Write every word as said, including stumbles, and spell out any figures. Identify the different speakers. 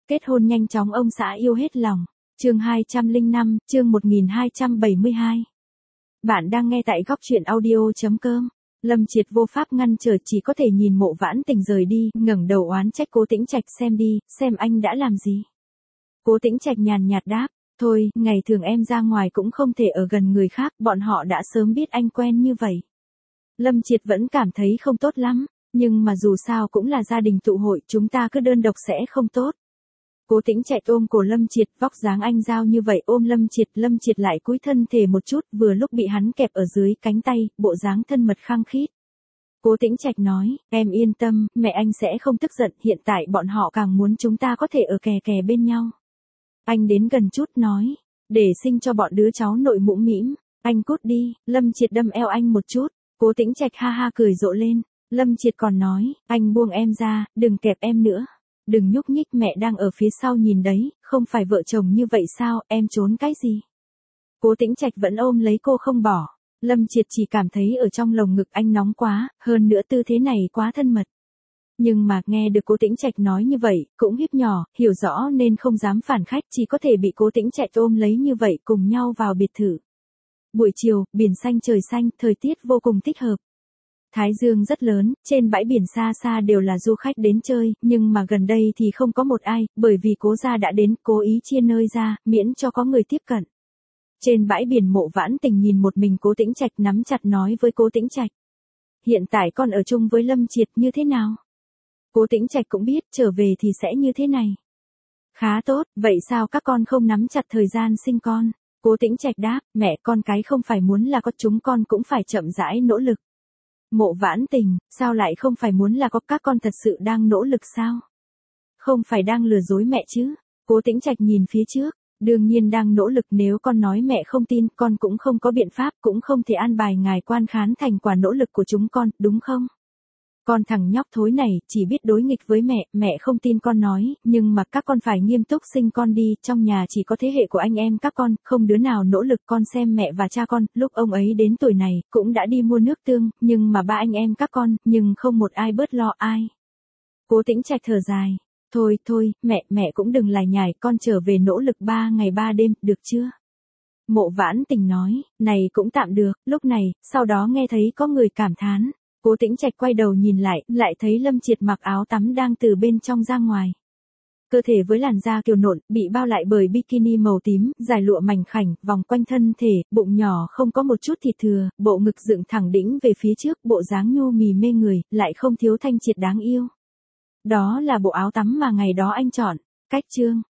Speaker 1: Kết hôn nhanh chóng ông xã yêu hết lòng. Chương hai trăm lẻ năm, chương một nghìn hai trăm bảy mươi hai. Bạn đang nghe tại góc truyện audio chấm com. Lâm Triệt vô pháp ngăn trở, chỉ có thể nhìn Mộ Vãn Tình rời đi, ngẩng đầu oán trách Cố Tĩnh Trạch, xem đi, xem anh đã làm gì. Cố Tĩnh Trạch nhàn nhạt đáp, thôi, ngày thường em ra ngoài cũng không thể ở gần người khác, bọn họ đã sớm biết anh quen như vậy. Lâm Triệt vẫn cảm thấy không tốt lắm, nhưng mà dù sao cũng là gia đình tụ hội, chúng ta cứ đơn độc sẽ không tốt. Cố Tĩnh Trạch ôm cổ Lâm Triệt, vóc dáng anh giao như vậy ôm Lâm Triệt, Lâm Triệt lại cúi thân thể một chút, vừa lúc bị hắn kẹp ở dưới cánh tay, bộ dáng thân mật khăng khít. Cố Tĩnh Trạch nói, em yên tâm, mẹ anh sẽ không tức giận, hiện tại bọn họ càng muốn chúng ta có thể ở kè kè bên nhau. Anh đến gần chút nói, để sinh cho bọn đứa cháu nội mũm mĩm, anh cút đi. Lâm Triệt đâm eo anh một chút, Cố Tĩnh Trạch ha ha cười rộ lên, Lâm Triệt còn nói, anh buông em ra, đừng kẹp em nữa. Đừng nhúc nhích, mẹ đang ở phía sau nhìn đấy, không phải vợ chồng như vậy sao, em trốn cái gì. Cố Tĩnh Trạch vẫn ôm lấy cô không bỏ. Lâm Triệt chỉ cảm thấy ở trong lồng ngực anh nóng quá, hơn nữa tư thế này quá thân mật. Nhưng mà nghe được Cố Tĩnh Trạch nói như vậy, cũng híp nhỏ, hiểu rõ nên không dám phản khách, chỉ có thể bị Cố Tĩnh Trạch ôm lấy như vậy, cùng nhau vào biệt thự. Buổi chiều, biển xanh trời xanh, thời tiết vô cùng thích hợp. Thái dương rất lớn, trên bãi biển xa xa đều là du khách đến chơi, nhưng mà gần đây thì không có một ai, bởi vì Cố gia đã đến, cố ý chia nơi ra, miễn cho có người tiếp cận. Trên bãi biển Mộ Vãn Tình nhìn một mình Cố Tĩnh Trạch, nắm chặt nói với Cố Tĩnh Trạch. Hiện tại con ở chung với Lâm Triệt như thế nào? Cố Tĩnh Trạch cũng biết, trở về thì sẽ như thế này. Khá tốt, vậy sao các con không nắm chặt thời gian sinh con? Cố Tĩnh Trạch đáp, mẹ, con cái không phải muốn là có, chúng con cũng phải chậm rãi nỗ lực. Mộ Vãn Tình, sao lại không phải muốn là có, các con thật sự đang nỗ lực sao? Không phải đang lừa dối mẹ chứ? Cố Tĩnh Trạch nhìn phía trước, đương nhiên đang nỗ lực, nếu con nói mẹ không tin, con cũng không có biện pháp, cũng không thể an bài ngài quan khán thành quả nỗ lực của chúng con, đúng không? Con thằng nhóc thối này, chỉ biết đối nghịch với mẹ, mẹ không tin con nói, nhưng mà các con phải nghiêm túc sinh con đi, trong nhà chỉ có thế hệ của anh em các con, không đứa nào nỗ lực. Con xem mẹ và cha con, lúc ông ấy đến tuổi này, cũng đã đi mua nước tương, nhưng mà ba anh em các con, nhưng không một ai bớt lo ai. Cố Tĩnh Trạch thở dài, thôi thôi, mẹ, mẹ cũng đừng lải nhải, con trở về nỗ lực ba ngày ba đêm, được chưa? Mộ Vãn Tình nói, này cũng tạm được. Lúc này, sau đó nghe thấy có người cảm thán. Cố Tĩnh Trạch quay đầu nhìn lại, lại thấy Lâm Triệt mặc áo tắm đang từ bên trong ra ngoài. Cơ thể với làn da kiều nộn, bị bao lại bởi bikini màu tím, dài lụa mảnh khảnh, vòng quanh thân thể, bụng nhỏ không có một chút thịt thừa, bộ ngực dựng thẳng đĩnh về phía trước, bộ dáng nhu mì mê người, lại không thiếu thanh triệt đáng yêu. Đó là bộ áo tắm mà ngày đó anh chọn. Cách chương.